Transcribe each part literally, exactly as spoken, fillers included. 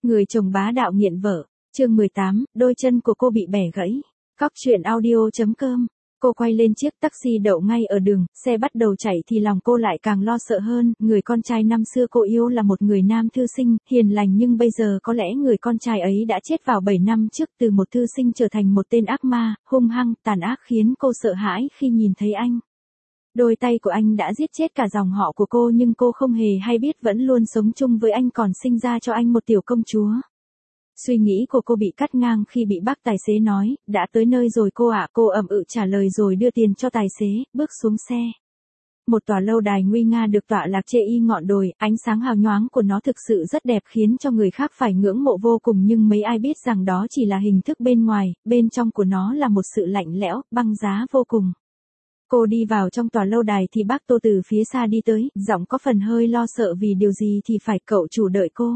Người chồng bá đạo nghiện vợ, chương mười tám, đôi chân của cô bị bẻ gãy. Cóc truyện audio chấm com. Cô quay lên chiếc taxi đậu ngay ở đường, xe bắt đầu chạy thì lòng cô lại càng lo sợ hơn, người con trai năm xưa cô yêu là một người nam thư sinh, hiền lành nhưng bây giờ có lẽ người con trai ấy đã chết vào bảy năm trước từ một thư sinh trở thành một tên ác ma, hung hăng, tàn ác khiến cô sợ hãi khi nhìn thấy anh. Đôi tay của anh đã giết chết cả dòng họ của cô nhưng cô không hề hay biết vẫn luôn sống chung với anh còn sinh ra cho anh một tiểu công chúa. Suy nghĩ của cô bị cắt ngang khi bị bác tài xế nói, đã tới nơi rồi cô ạ. Cô ậm ừ trả lời rồi đưa tiền cho tài xế, bước xuống xe. Một tòa lâu đài nguy nga được tọa lạc trên y ngọn đồi, ánh sáng hào nhoáng của nó thực sự rất đẹp khiến cho người khác phải ngưỡng mộ vô cùng nhưng mấy ai biết rằng đó chỉ là hình thức bên ngoài, bên trong của nó là một sự lạnh lẽo, băng giá vô cùng. Cô đi vào trong tòa lâu đài thì bác Tô từ phía xa đi tới, giọng có phần hơi lo sợ vì điều gì thì phải cậu chủ đợi cô.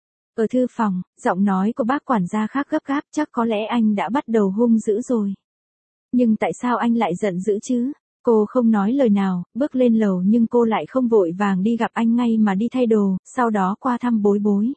Ở thư phòng, giọng nói của bác quản gia khác gấp gáp, chắc có lẽ anh đã bắt đầu hung dữ rồi. Nhưng tại sao anh lại giận dữ chứ? Cô không nói lời nào, bước lên lầu nhưng cô lại không vội vàng đi gặp anh ngay mà đi thay đồ, sau đó qua thăm Bối Bối.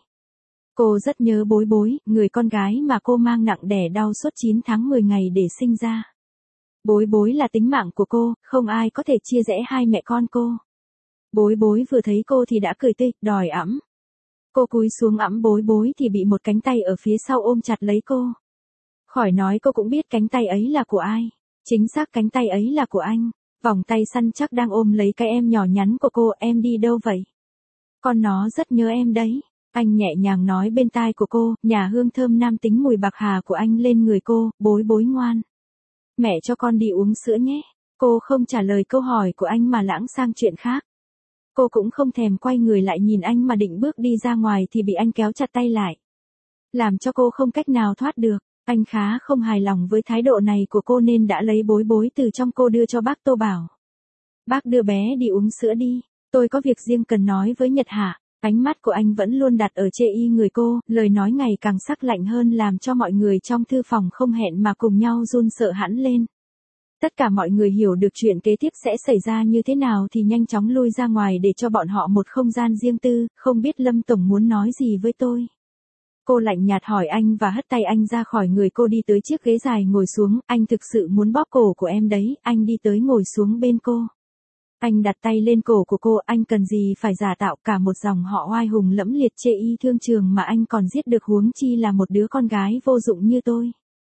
Cô rất nhớ Bối Bối, người con gái mà cô mang nặng đẻ đau suốt chín tháng mười ngày để sinh ra. Bối Bối là tính mạng của cô, không ai có thể chia rẽ hai mẹ con cô. Bối Bối vừa thấy cô thì đã cười tươi, đòi ẵm. Cô cúi xuống ẵm Bối Bối thì bị một cánh tay ở phía sau ôm chặt lấy cô. Khỏi nói cô cũng biết cánh tay ấy là của ai. Chính xác cánh tay ấy là của anh. Vòng tay săn chắc đang ôm lấy cái em nhỏ nhắn của cô. Em đi đâu vậy? Con nó rất nhớ em đấy. Anh nhẹ nhàng nói bên tai của cô, nhà hương thơm nam tính mùi bạc hà của anh lên người cô. Bối Bối ngoan. Mẹ cho con đi uống sữa nhé. Cô không trả lời câu hỏi của anh mà lãng sang chuyện khác. Cô cũng không thèm quay người lại nhìn anh mà định bước đi ra ngoài thì bị anh kéo chặt tay lại. Làm cho cô không cách nào thoát được. Anh khá không hài lòng với thái độ này của cô nên đã lấy Bối Bối từ trong cô đưa cho bác Tô bảo. Bác đưa bé đi uống sữa đi. Tôi có việc riêng cần nói với Nhật Hạ. Ánh mắt của anh vẫn luôn đặt ở chê y người cô, lời nói ngày càng sắc lạnh hơn làm cho mọi người trong thư phòng không hẹn mà cùng nhau run sợ hẳn lên. Tất cả mọi người hiểu được chuyện kế tiếp sẽ xảy ra như thế nào thì nhanh chóng lui ra ngoài để cho bọn họ một không gian riêng tư, không biết Lâm Tổng muốn nói gì với tôi. Cô lạnh nhạt hỏi anh và hất tay anh ra khỏi người cô đi tới chiếc ghế dài ngồi xuống, anh thực sự muốn bóp cổ của em đấy, anh đi tới ngồi xuống bên cô. Anh đặt tay lên cổ của cô, anh cần gì phải giả tạo cả một dòng họ oai hùng lẫm liệt chê y thương trường mà anh còn giết được huống chi là một đứa con gái vô dụng như tôi.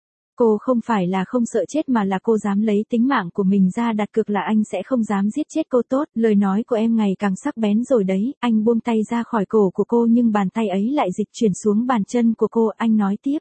Cô không phải là không sợ chết mà là cô dám lấy tính mạng của mình ra đặt cược là anh sẽ không dám giết chết cô tốt. Lời nói của em ngày càng sắc bén rồi đấy, anh buông tay ra khỏi cổ của cô nhưng bàn tay ấy lại dịch chuyển xuống bàn chân của cô, anh nói tiếp.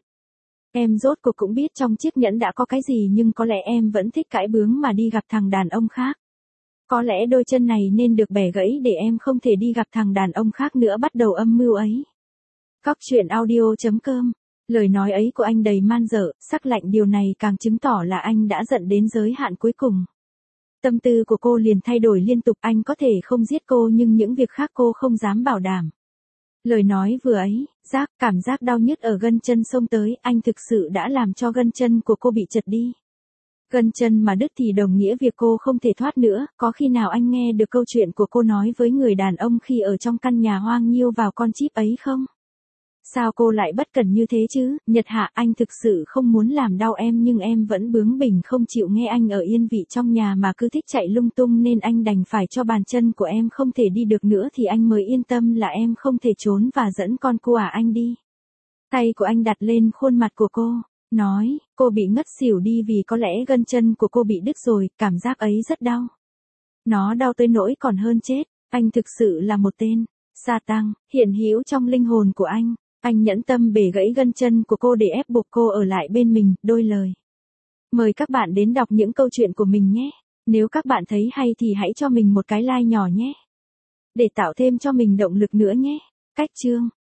Em rốt cuộc cũng biết trong chiếc nhẫn đã có cái gì nhưng có lẽ em vẫn thích cãi bướng mà đi gặp thằng đàn ông khác. Có lẽ đôi chân này nên được bẻ gãy để em không thể đi gặp thằng đàn ông khác nữa bắt đầu âm mưu ấy. Cóc truyện audio chấm com. Lời nói ấy của anh đầy man dợ, sắc lạnh điều này càng chứng tỏ là anh đã giận đến giới hạn cuối cùng. Tâm tư của cô liền thay đổi liên tục, anh có thể không giết cô nhưng những việc khác cô không dám bảo đảm. Lời nói vừa ấy, giác, cảm giác đau nhức ở gân chân xông tới, anh thực sự đã làm cho gân chân của cô bị chật đi. Gân chân mà đứt thì đồng nghĩa việc cô không thể thoát nữa, có khi nào anh nghe được câu chuyện của cô nói với người đàn ông khi ở trong căn nhà hoang nhiêu vào con chip ấy không? Sao cô lại bất cẩn như thế chứ, Nhật Hạ, anh thực sự không muốn làm đau em nhưng em vẫn bướng bỉnh không chịu nghe anh ở yên vị trong nhà mà cứ thích chạy lung tung nên anh đành phải cho bàn chân của em không thể đi được nữa thì anh mới yên tâm là em không thể trốn và dẫn con của anh đi. Tay của anh đặt lên khuôn mặt của cô, nói, cô bị ngất xỉu đi vì có lẽ gân chân của cô bị đứt rồi, cảm giác ấy rất đau. Nó đau tới nỗi còn hơn chết, anh thực sự là một tên sa tăng, hiện hữu trong linh hồn của anh. Anh nhẫn tâm bể gãy gân chân của cô để ép buộc cô ở lại bên mình, đôi lời. Mời các bạn đến đọc những câu chuyện của mình nhé. Nếu các bạn thấy hay thì hãy cho mình một cái like nhỏ nhé. Để tạo thêm cho mình động lực nữa nhé. Cách chương.